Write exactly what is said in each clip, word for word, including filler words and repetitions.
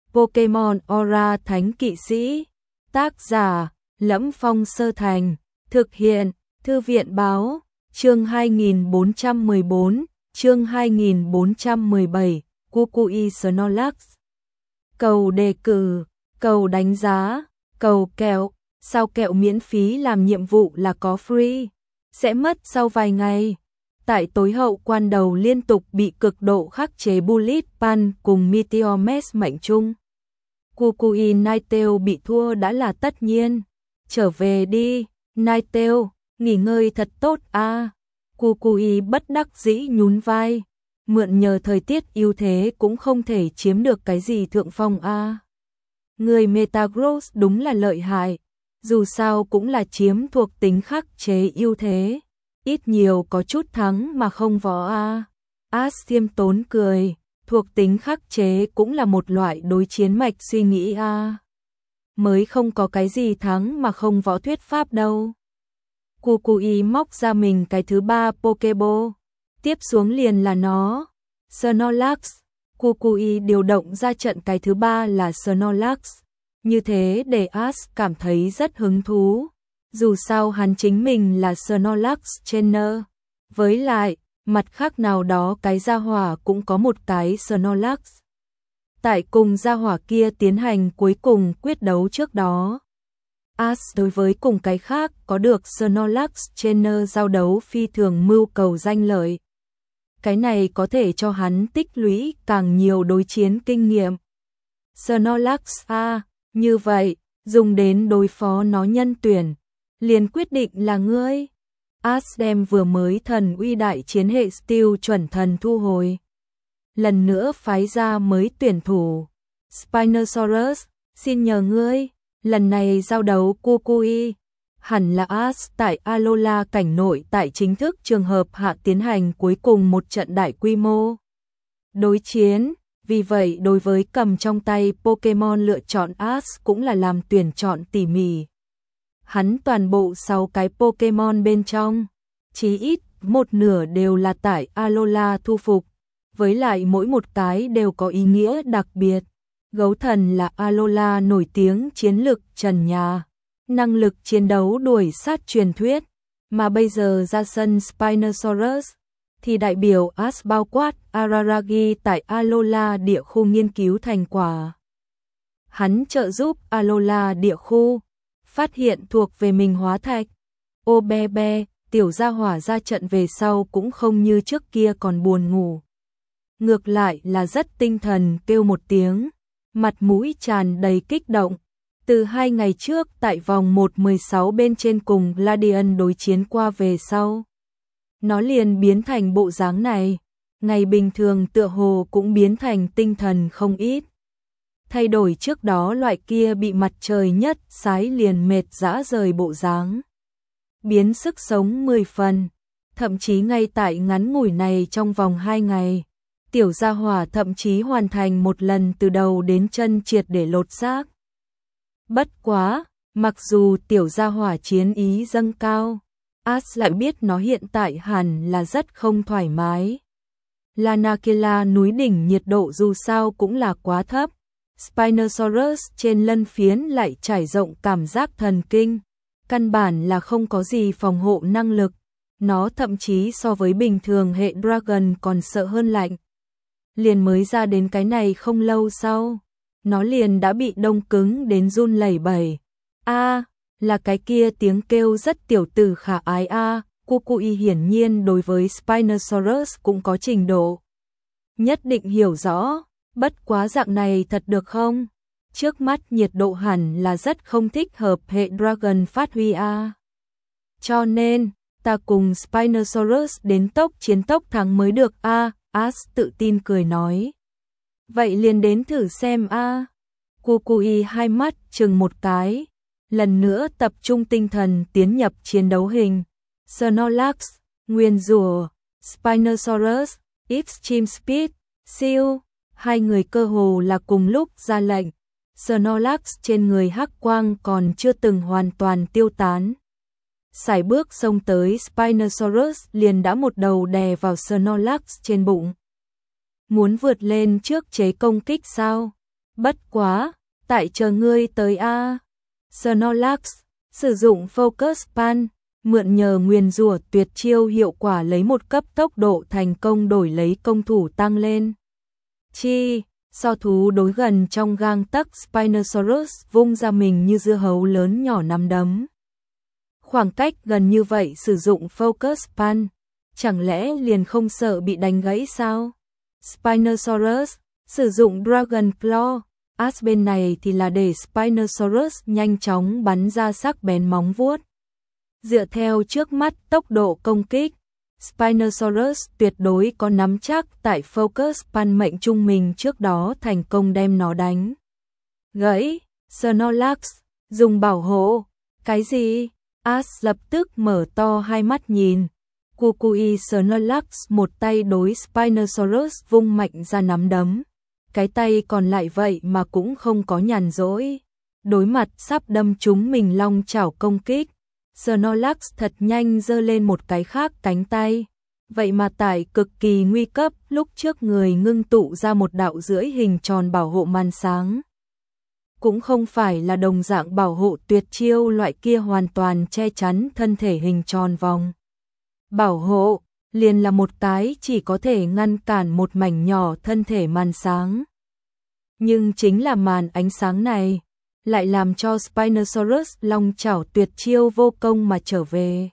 Pokemon Aura Thánh Kỵ Sĩ. Tác giả: Lẫm Phong Sơ Thành. Thực hiện: Thư viện báo. Chương hai nghìn bốn trăm mười bốn, chương hai nghìn bốn trăm mười bảy, Kukui Snorlax. Cầu đề cử, cầu đánh giá, cầu kẹo. Sao kẹo miễn phí làm nhiệm vụ là có free, sẽ mất sau vài ngày. Tại tối hậu quan đầu liên tục bị cực độ khắc chế Bullet Pan cùng Meteor Mash mệnh chung. Kukui Ninetale bị thua đã là tất nhiên. Trở về đi, Ninetale, nghỉ ngơi thật tốt a. À. Kukui bất đắc dĩ nhún vai. Mượn nhờ thời tiết ưu thế cũng không thể chiếm được cái gì thượng phong a. À. Người Metagross đúng là lợi hại. Dù sao cũng là chiếm thuộc tính khắc chế ưu thế. Ít nhiều có chút thắng mà không võ a. Ash khiêm tốn cười. Thuộc tính khắc chế cũng là một loại đối chiến mạch suy nghĩ a. Mới không có cái gì thắng mà không võ thuyết pháp đâu. Kukui móc ra mình cái thứ ba Pokeball. Tiếp xuống liền là nó. Snorlax. Kukui điều động ra trận cái thứ ba là Snorlax. Như thế để Ash cảm thấy rất hứng thú. Dù sao hắn chính mình là Snorlax trainer. Với lại, mặt khác nào đó cái gia hỏa cũng có một cái Snorlax. Tại cùng gia hỏa kia tiến hành cuối cùng quyết đấu trước đó. Ash đối với cùng cái khác có được Snorlax trainer giao đấu phi thường mưu cầu danh lợi. Cái này có thể cho hắn tích lũy càng nhiều đối chiến kinh nghiệm. Snorlax a, như vậy, dùng đến đối phó nó nhân tuyển, liền quyết định là ngươi. Ash đem vừa mới thần uy đại chiến hệ Steel chuẩn thần thu hồi. Lần nữa phái ra mới tuyển thủ. Spinosaurus, xin nhờ ngươi, lần này giao đấu Kukui. Hẳn là Ash tại Alola cảnh nội tại chính thức trường hợp hạ tiến hành cuối cùng một trận đại quy mô đối chiến. Vì vậy đối với cầm trong tay Pokemon lựa chọn Ash cũng là làm tuyển chọn tỉ mỉ. Hắn toàn bộ sáu cái Pokemon bên trong, chí ít một nửa đều là tại Alola thu phục, với lại mỗi một cái đều có ý nghĩa đặc biệt. Gấu thần là Alola nổi tiếng chiến lực trần nhà, năng lực chiến đấu đuổi sát truyền thuyết, mà bây giờ ra sân Spinosaurus thì đại biểu Ash bao quát Araragi tại Alola địa khu nghiên cứu thành quả. Hắn trợ giúp Alola địa khu phát hiện thuộc về mình hóa thạch. Ô be be, tiểu gia hỏa ra trận về sau cũng không như trước kia còn buồn ngủ. Ngược lại là rất tinh thần kêu một tiếng, mặt mũi tràn đầy kích động. Từ hai ngày trước tại vòng một mười sáu bên trên cùng Gladian đối chiến qua về sau, nó liền biến thành bộ dáng này. Ngày bình thường tựa hồ cũng biến thành tinh thần không ít. Thay đổi trước đó loại kia bị mặt trời nhất sái liền mệt rã rời bộ dáng. Biến sức sống mười phần. Thậm chí ngay tại ngắn ngủi này trong vòng hai ngày, tiểu gia hỏa thậm chí hoàn thành một lần từ đầu đến chân triệt để lột xác. Bất quá, mặc dù tiểu gia hỏa chiến ý dâng cao, Ash lại biết nó hiện tại hẳn là rất không thoải mái. Lanakila núi đỉnh nhiệt độ dù sao cũng là quá thấp. Spinosaurus trên lân phiến lại trải rộng cảm giác thần kinh. Căn bản là không có gì phòng hộ năng lực. Nó thậm chí so với bình thường hệ Dragon còn sợ hơn lạnh. Liền mới ra đến cái này không lâu sau, nó liền đã bị đông cứng đến run lẩy bẩy. A, là cái kia tiếng kêu rất tiểu tử khả ái a. À. Kukui hiển nhiên đối với Spinosaurus cũng có trình độ nhất định hiểu rõ. Bất quá dạng này thật được không? Trước mắt nhiệt độ hẳn là rất không thích hợp hệ Dragon phát huy a. À. Cho nên, ta cùng Spinosaurus đến tốc chiến tốc thắng mới được a. À. Ash tự tin cười nói. Vậy liền đến thử xem a. À. Kukui hai mắt chừng một cái, lần nữa tập trung tinh thần tiến nhập chiến đấu hình. Snorlax, Nguyên rủa, Spinosaurus, Extreme Speed, siêu. Hai người cơ hồ là cùng lúc ra lệnh. Snorlax trên người hắc quang còn chưa từng hoàn toàn tiêu tán. Sải bước xông tới Spinosaurus liền đã một đầu đè vào Snorlax trên bụng. Muốn vượt lên trước chế công kích sao? Bất quá, tại chờ ngươi tới a. Snorlax sử dụng Focus Pan, mượn nhờ nguyền rủa tuyệt chiêu hiệu quả lấy một cấp tốc độ thành công đổi lấy công thủ tăng lên. Chi, so thú đối gần trong gang tấc, Spinosaurus vung ra mình như dưa hấu lớn nhỏ nắm đấm. Khoảng cách gần như vậy sử dụng Focus Pan, chẳng lẽ liền không sợ bị đánh gãy sao? Spinosaurus sử dụng Dragon Claw, As bên này thì là để Spinosaurus nhanh chóng bắn ra sắc bén móng vuốt. Dựa theo trước mắt tốc độ công kích, Spinosaurus tuyệt đối có nắm chắc tại Focus Pan mệnh trung mình trước đó thành công đem nó đánh gãy. Snorlax dùng bảo hộ. Cái gì? As lập tức mở to hai mắt nhìn. Kukui Snorlax một tay đối Spinosaurus vung mạnh ra nắm đấm. Cái tay còn lại vậy mà cũng không có nhàn rỗi. Đối mặt sắp đâm trúng mình long chảo công kích, Snorlax thật nhanh giơ lên một cái khác cánh tay. Vậy mà tại cực kỳ nguy cấp, lúc trước người ngưng tụ ra một đạo rưỡi hình tròn bảo hộ màn sáng. Cũng không phải là đồng dạng bảo hộ tuyệt chiêu loại kia hoàn toàn che chắn thân thể hình tròn vòng. Bảo hộ liền là một cái chỉ có thể ngăn cản một mảnh nhỏ thân thể màn sáng. Nhưng chính là màn ánh sáng này lại làm cho Spinosaurus long chảo tuyệt chiêu vô công mà trở về.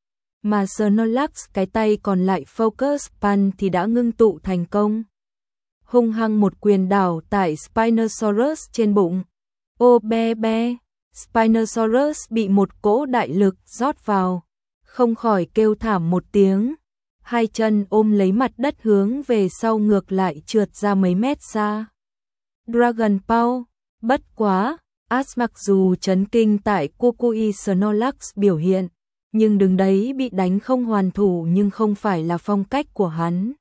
Mà Snorlax cái tay còn lại Focus Pan thì đã ngưng tụ thành công. Hung hăng một quyền đảo tại Spinosaurus trên bụng. Ô be be, Spinosaurus bị một cỗ đại lực rót vào, không khỏi kêu thảm một tiếng. Hai chân ôm lấy mặt đất hướng về sau ngược lại trượt ra mấy mét xa. Dragon Paw, bất quá, As mặc dù chấn kinh tại Kukui Snorlax biểu hiện, nhưng đứng đấy bị đánh không hoàn thủ nhưng không phải là phong cách của hắn.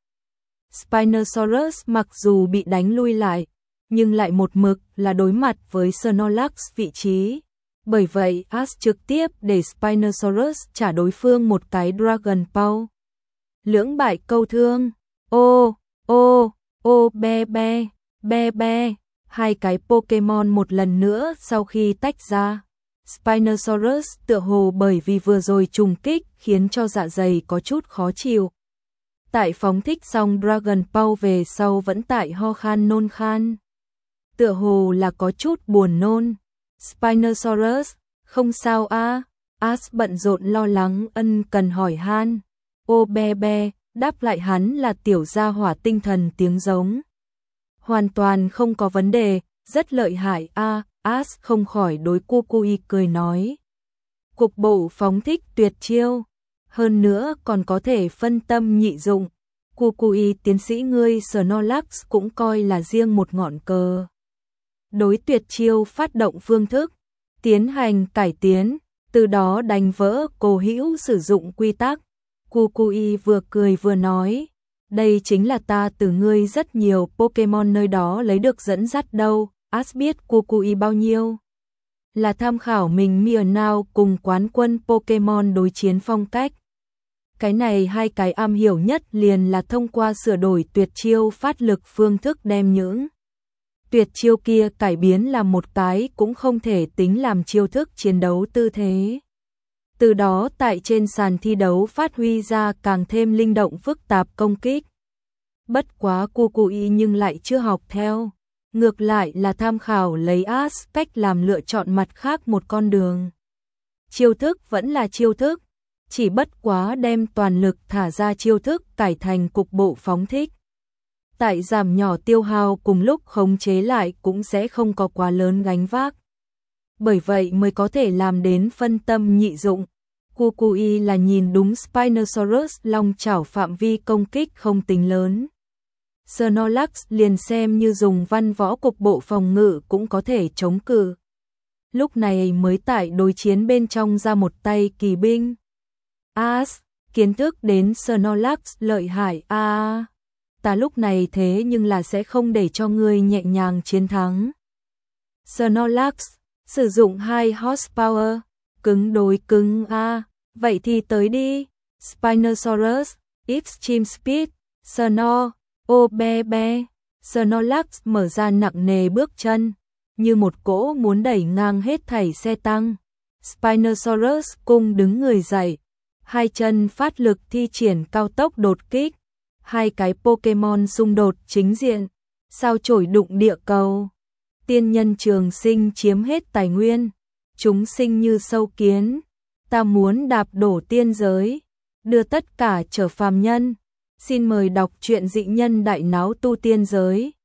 Spinosaurus mặc dù bị đánh lui lại, nhưng lại một mực là đối mặt với Snorlax vị trí. Bởi vậy As trực tiếp để Spinosaurus trả đối phương một cái Dragon Paw. Lưỡng bại câu thương. Ô, ô, ô be be, be be. Hai cái Pokemon một lần nữa sau khi tách ra. Spinosaurus tựa hồ bởi vì vừa rồi trùng kích khiến cho dạ dày có chút khó chịu. Tại phóng thích xong Dragon Paw về sau vẫn tại ho khan nôn khan. Tựa hồ là có chút buồn nôn. Spinosaurus, không sao a? À? As bận rộn lo lắng ân cần hỏi han. Ô be be, đáp lại hắn là tiểu gia hỏa tinh thần tiếng giống. Hoàn toàn không có vấn đề, rất lợi hại a. À, As không khỏi đối Kukui cười nói. Cục bộ phóng thích tuyệt chiêu, hơn nữa còn có thể phân tâm nhị dụng. Kukui tiến sĩ ngươi Snorlax cũng coi là riêng một ngọn cờ. Đối tuyệt chiêu phát động phương thức, tiến hành cải tiến, từ đó đánh vỡ cố hữu sử dụng quy tắc. Kukui vừa cười vừa nói, đây chính là ta từ ngươi rất nhiều Pokemon nơi đó lấy được dẫn dắt đâu. As biết Kukui bao nhiêu là tham khảo mình Meowth cùng quán quân Pokemon đối chiến phong cách. Cái này hai cái am hiểu nhất liền là thông qua sửa đổi tuyệt chiêu phát lực phương thức đem những tuyệt chiêu kia cải biến làm một cái cũng không thể tính làm chiêu thức chiến đấu tư thế. Từ đó tại trên sàn thi đấu phát huy ra càng thêm linh động phức tạp công kích. Bất quá Kukui nhưng lại chưa học theo. Ngược lại là tham khảo lấy As cách làm lựa chọn mặt khác một con đường. Chiêu thức vẫn là chiêu thức, chỉ bất quá đem toàn lực thả ra chiêu thức cải thành cục bộ phóng thích. Tại giảm nhỏ tiêu hao cùng lúc khống chế lại cũng sẽ không có quá lớn gánh vác. Bởi vậy mới có thể làm đến phân tâm nhị dụng. Kukui là nhìn đúng Spinosaurus long chảo phạm vi công kích không tính lớn. Snorlax liền xem như dùng văn võ cục bộ phòng ngự cũng có thể chống cự. Lúc này mới tại đối chiến bên trong ra một tay kỳ binh. As, kiến thức đến Snorlax lợi hại a. À, ta lúc này thế nhưng là sẽ không để cho ngươi nhẹ nhàng chiến thắng. Snorlax, sử dụng hai horsepower, cứng đối cứng a. À, vậy thì tới đi. Spinosaurus, Extreme Speed, Snore. Ô be be, Snorlax mở ra nặng nề bước chân, như một cỗ muốn đẩy ngang hết thảy xe tăng. Spinosaurus cung đứng người dậy, hai chân phát lực thi triển cao tốc đột kích, hai cái Pokemon xung đột chính diện, sao chổi đụng địa cầu. Tiên nhân trường sinh chiếm hết tài nguyên, chúng sinh như sâu kiến, ta muốn đạp đổ tiên giới, đưa tất cả trở phàm nhân. Xin mời đọc truyện Dị Nhân Đại Náo Tu Tiên Giới.